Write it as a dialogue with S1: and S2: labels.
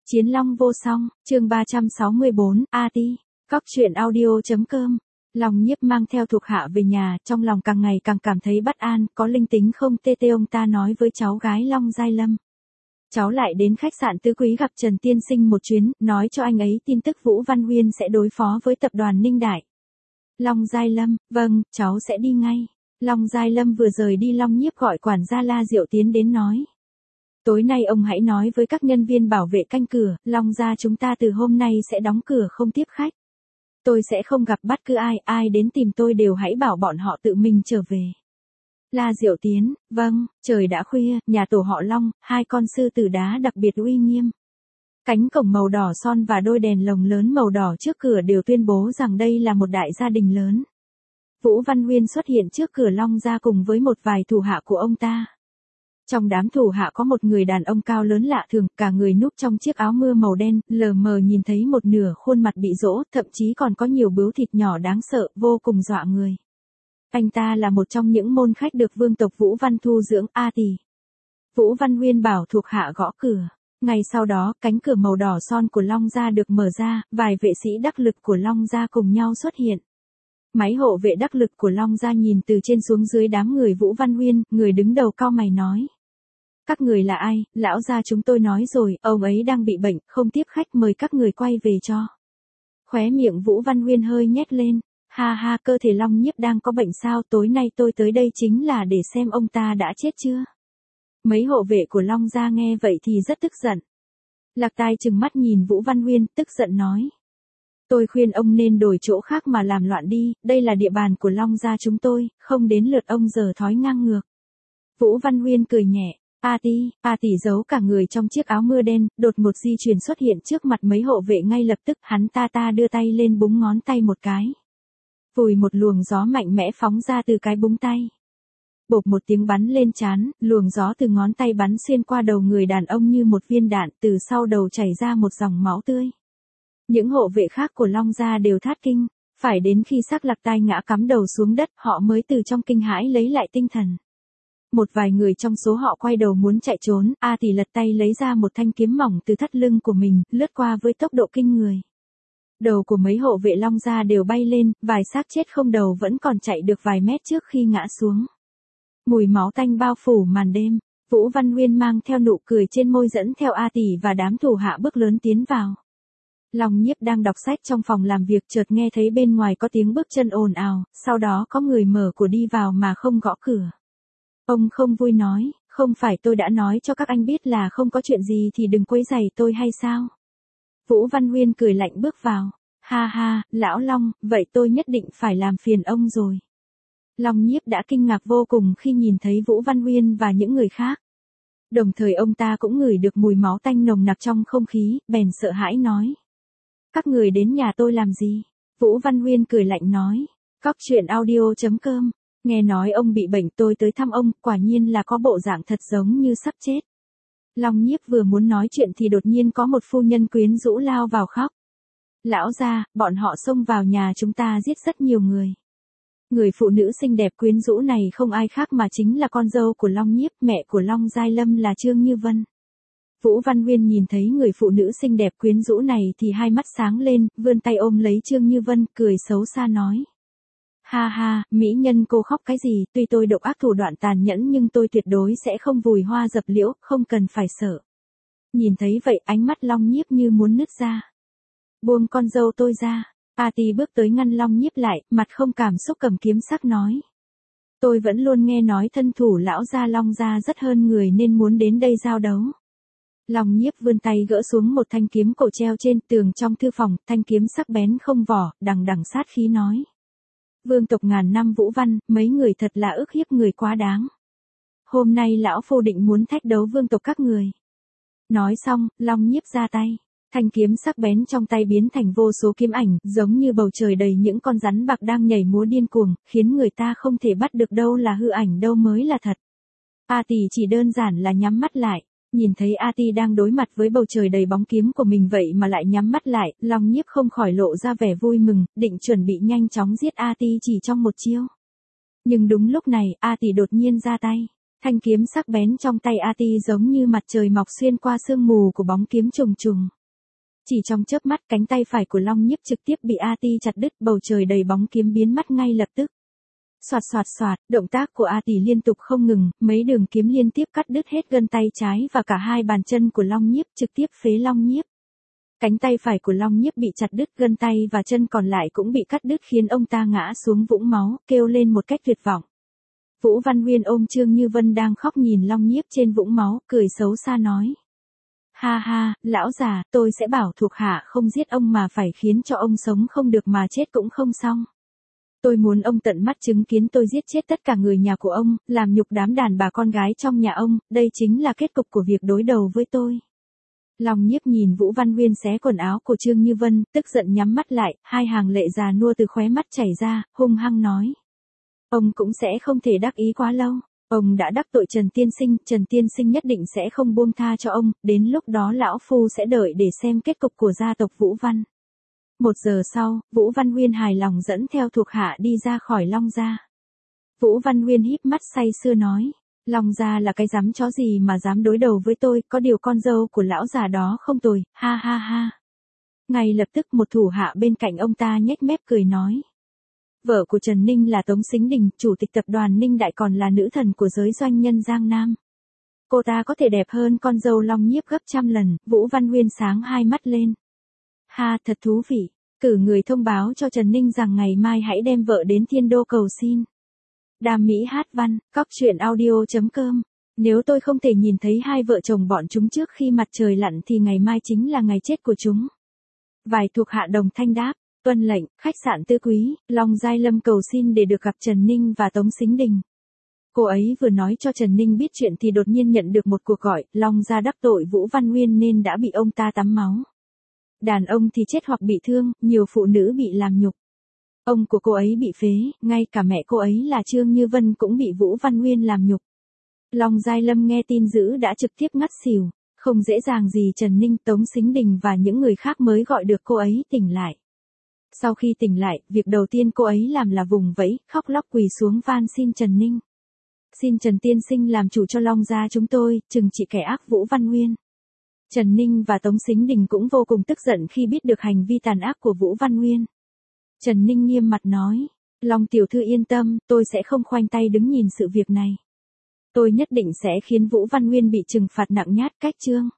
S1: Chiến Long vô song, chương 364, A-ti, Cóc truyện audio.com. Long Nhiếp mang theo thuộc hạ về nhà, trong lòng càng ngày càng cảm thấy bất an, có linh tính không tê tê ông ta nói với cháu gái Long Giai Lâm. Cháu lại đến khách sạn Tứ Quý gặp Trần Tiên Sinh một chuyến, nói cho anh ấy tin tức Vũ Văn Huyên sẽ đối phó với tập đoàn Ninh Đại. Long Giai Lâm, vâng, cháu sẽ đi ngay. Long Giai Lâm vừa rời đi, Long Nhiếp gọi quản gia La Diệu tiến đến nói. Tối nay ông hãy nói với các nhân viên bảo vệ canh cửa, Long gia chúng ta từ hôm nay sẽ đóng cửa không tiếp khách. Tôi sẽ không gặp bất cứ ai đến tìm tôi đều hãy bảo bọn họ tự mình trở về. La Diệu tiến, vâng, trời đã khuya, nhà tổ họ Long, hai con sư tử đá đặc biệt uy nghiêm. Cánh cổng màu đỏ son và đôi đèn lồng lớn màu đỏ trước cửa đều tuyên bố rằng đây là một đại gia đình lớn. Vũ Văn Huyên xuất hiện trước cửa Long gia cùng với một vài thủ hạ của ông ta. Trong đám thủ hạ có một người đàn ông cao lớn lạ thường, cả người núp trong chiếc áo mưa màu đen, lờ mờ nhìn thấy một nửa khuôn mặt bị rỗ, thậm chí còn có nhiều bướu thịt nhỏ đáng sợ, vô cùng dọa người. Anh ta là một trong những môn khách được vương tộc Vũ Văn thu dưỡng, A-ti. Vũ Văn Huyên bảo thuộc hạ gõ cửa. Ngay sau đó, cánh cửa màu đỏ son của Long gia được mở ra, vài vệ sĩ đắc lực của Long gia cùng nhau xuất hiện. Máy hộ vệ đắc lực của Long gia nhìn từ trên xuống dưới đám người Vũ Văn Huyên, người đứng đầu cau mày nói. Các người là ai, lão gia chúng tôi nói rồi, ông ấy đang bị bệnh, không tiếp khách, mời các người quay về cho. Khóe miệng Vũ Văn Huyên hơi nhếch lên, ha ha, cơ thể Long Nhiếp đang có bệnh sao, tối nay tôi tới đây chính là để xem ông ta đã chết chưa. Mấy hộ vệ của Long gia nghe vậy thì rất tức giận. Lạc Tai trừng mắt nhìn Vũ Văn Huyên, tức giận nói. Tôi khuyên ông nên đổi chỗ khác mà làm loạn đi, đây là địa bàn của Long gia chúng tôi, không đến lượt ông giờ thói ngang ngược. Vũ Văn Huyên cười nhẹ. A-ti giấu cả người trong chiếc áo mưa đen, đột một di chuyển xuất hiện trước mặt mấy hộ vệ ngay lập tức, hắn ta đưa tay lên búng ngón tay một cái. Vùi một luồng gió mạnh mẽ phóng ra từ cái búng tay. Bộp một tiếng bắn lên trán, luồng gió từ ngón tay bắn xuyên qua đầu người đàn ông như một viên đạn, từ sau đầu chảy ra một dòng máu tươi. Những hộ vệ khác của Long gia đều thát kinh, phải đến khi xác Lạc Tai ngã cắm đầu xuống đất, họ mới từ trong kinh hãi lấy lại tinh thần. Một vài người trong số họ quay đầu muốn chạy trốn, A-ti lật tay lấy ra một thanh kiếm mỏng từ thắt lưng của mình, lướt qua với tốc độ kinh người. Đầu của mấy hộ vệ Long gia đều bay lên, vài xác chết không đầu vẫn còn chạy được vài mét trước khi ngã xuống. Mùi máu tanh bao phủ màn đêm, Vũ Văn Huyên mang theo nụ cười trên môi dẫn theo A-ti và đám thủ hạ bước lớn tiến vào. Long Nhiếp đang đọc sách trong phòng làm việc chợt nghe thấy bên ngoài có tiếng bước chân ồn ào, sau đó có người mở cửa đi vào mà không gõ cửa. Ông không vui nói, không phải tôi đã nói cho các anh biết là không có chuyện gì thì đừng quấy rầy tôi hay sao? Vũ Văn Huyên cười lạnh bước vào, ha ha, lão Long, vậy tôi nhất định phải làm phiền ông rồi. Long Nhiếp đã kinh ngạc vô cùng khi nhìn thấy Vũ Văn Huyên và những người khác. Đồng thời ông ta cũng ngửi được mùi máu tanh nồng nặc trong không khí, bèn sợ hãi nói. Các người đến nhà tôi làm gì? Vũ Văn Huyên cười lạnh nói, Cóc truyện audio.com. Nghe nói ông bị bệnh tôi tới thăm ông, quả nhiên là có bộ dạng thật giống như sắp chết. Long Nhiếp vừa muốn nói chuyện thì đột nhiên có một phu nhân quyến rũ lao vào khóc. Lão gia, bọn họ xông vào nhà chúng ta giết rất nhiều người. Người phụ nữ xinh đẹp quyến rũ này không ai khác mà chính là con dâu của Long Nhiếp, mẹ của Long Giai Lâm là Trương Như Vân. Vũ Văn Huyên nhìn thấy người phụ nữ xinh đẹp quyến rũ này thì hai mắt sáng lên, vươn tay ôm lấy Trương Như Vân, cười xấu xa nói. Ha ha, mỹ nhân cô khóc cái gì, tuy tôi độc ác thủ đoạn tàn nhẫn nhưng tôi tuyệt đối sẽ không vùi hoa dập liễu, không cần phải sợ. Nhìn thấy vậy ánh mắt Long Nhiếp như muốn nứt ra. Buông con dâu tôi ra, A-ti bước tới ngăn Long Nhiếp lại, mặt không cảm xúc cầm kiếm sắc nói. Tôi vẫn luôn nghe nói thân thủ lão gia Long gia rất hơn người nên muốn đến đây giao đấu. Long Nhiếp vươn tay gỡ xuống một thanh kiếm cổ treo trên tường trong thư phòng, thanh kiếm sắc bén không vỏ, đằng đằng sát khí nói. Vương tộc ngàn năm Vũ Văn, mấy người thật là ức hiếp người quá đáng. Hôm nay lão phu định muốn thách đấu vương tộc các người. Nói xong, Long Nhiếp ra tay. Thanh kiếm sắc bén trong tay biến thành vô số kiếm ảnh, giống như bầu trời đầy những con rắn bạc đang nhảy múa điên cuồng, khiến người ta không thể bắt được đâu là hư ảnh đâu mới là thật. A-ti chỉ đơn giản là nhắm mắt lại. Nhìn thấy A-ti đang đối mặt với bầu trời đầy bóng kiếm của mình vậy mà lại nhắm mắt lại, Long Nhiếp không khỏi lộ ra vẻ vui mừng, định chuẩn bị nhanh chóng giết A-ti chỉ trong một chiêu. Nhưng đúng lúc này, A-ti đột nhiên ra tay. Thanh kiếm sắc bén trong tay A-ti giống như mặt trời mọc xuyên qua sương mù của bóng kiếm trùng trùng. Chỉ trong chớp mắt cánh tay phải của Long Nhiếp trực tiếp bị A Ti chặt đứt, bầu trời đầy bóng kiếm biến mất ngay lập tức. Soạt soạt soạt, động tác của A Tỷ liên tục không ngừng, mấy đường kiếm liên tiếp cắt đứt hết gân tay trái và cả hai bàn chân của Long Nhiếp, trực tiếp phế Long Nhiếp. Cánh tay phải của Long Nhiếp bị chặt đứt, gân tay và chân còn lại cũng bị cắt đứt khiến ông ta ngã xuống vũng máu, kêu lên một cách tuyệt vọng. Vũ Văn Huyên ôm Trương Như Vân đang khóc nhìn Long Nhiếp trên vũng máu, cười xấu xa nói. Ha ha, lão già, tôi sẽ bảo thuộc hạ không giết ông mà phải khiến cho ông sống không được mà chết cũng không xong. Tôi muốn ông tận mắt chứng kiến tôi giết chết tất cả người nhà của ông, làm nhục đám đàn bà con gái trong nhà ông, đây chính là kết cục của việc đối đầu với tôi. Long Nhiếp nhìn Vũ Văn Huyên xé quần áo của Trương Như Vân, tức giận nhắm mắt lại, hai hàng lệ già nua từ khóe mắt chảy ra, hung hăng nói. Ông cũng sẽ không thể đắc ý quá lâu. Ông đã đắc tội Trần Tiên Sinh nhất định sẽ không buông tha cho ông, đến lúc đó lão phu sẽ đợi để xem kết cục của gia tộc Vũ Văn. 1 giờ sau, Vũ Văn Huyên hài lòng dẫn theo thuộc hạ đi ra khỏi Long gia. Vũ Văn Huyên híp mắt say sưa nói, Long gia là cái dám chó gì mà dám đối đầu với tôi, có điều con dâu của lão già đó không tồi, ha ha ha. Ngay lập tức một thủ hạ bên cạnh ông ta nhếch mép cười nói. Vợ của Trần Ninh là Tống Sính Đình, chủ tịch tập đoàn Ninh Đại còn là nữ thần của giới doanh nhân Giang Nam. Cô ta có thể đẹp hơn con dâu Long Nhiếp gấp trăm lần, Vũ Văn Huyên sáng hai mắt lên. Ha, thật thú vị, cử người thông báo cho Trần Ninh rằng ngày mai hãy đem vợ đến Thiên Đô cầu xin. Đàm Mỹ Hát văn, cóc truyện audio.com. Nếu tôi không thể nhìn thấy hai vợ chồng bọn chúng trước khi mặt trời lặn thì ngày mai chính là ngày chết của chúng. Vài thuộc hạ đồng thanh đáp. Tuân lệnh, khách sạn Tư Quý, Long Giai Lâm cầu xin để được gặp Trần Ninh và Tống Sính Đình. Cô ấy vừa nói cho Trần Ninh biết chuyện thì đột nhiên nhận được một cuộc gọi, Long gia đắc tội Vũ Văn Huyên nên đã bị ông ta tắm máu. Đàn ông thì chết hoặc bị thương, nhiều phụ nữ bị làm nhục. Ông của cô ấy bị phế, ngay cả mẹ cô ấy là Trương Như Vân cũng bị Vũ Văn Huyên làm nhục. Long Giai Lâm nghe tin dữ đã trực tiếp ngất xỉu, không dễ dàng gì Trần Ninh, Tống Sính Đình và những người khác mới gọi được cô ấy tỉnh lại. Sau khi tỉnh lại, việc đầu tiên cô ấy làm là vùng vẫy, khóc lóc quỳ xuống van xin Trần Ninh. Xin Trần Tiên Sinh làm chủ cho Long gia chúng tôi, trừng trị kẻ ác Vũ Văn Huyên. Trần Ninh và Tống Sính Đình cũng vô cùng tức giận khi biết được hành vi tàn ác của Vũ Văn Huyên. Trần Ninh nghiêm mặt nói, Long tiểu thư yên tâm, tôi sẽ không khoanh tay đứng nhìn sự việc này. Tôi nhất định sẽ khiến Vũ Văn Huyên bị trừng phạt nặng nhát cách chương.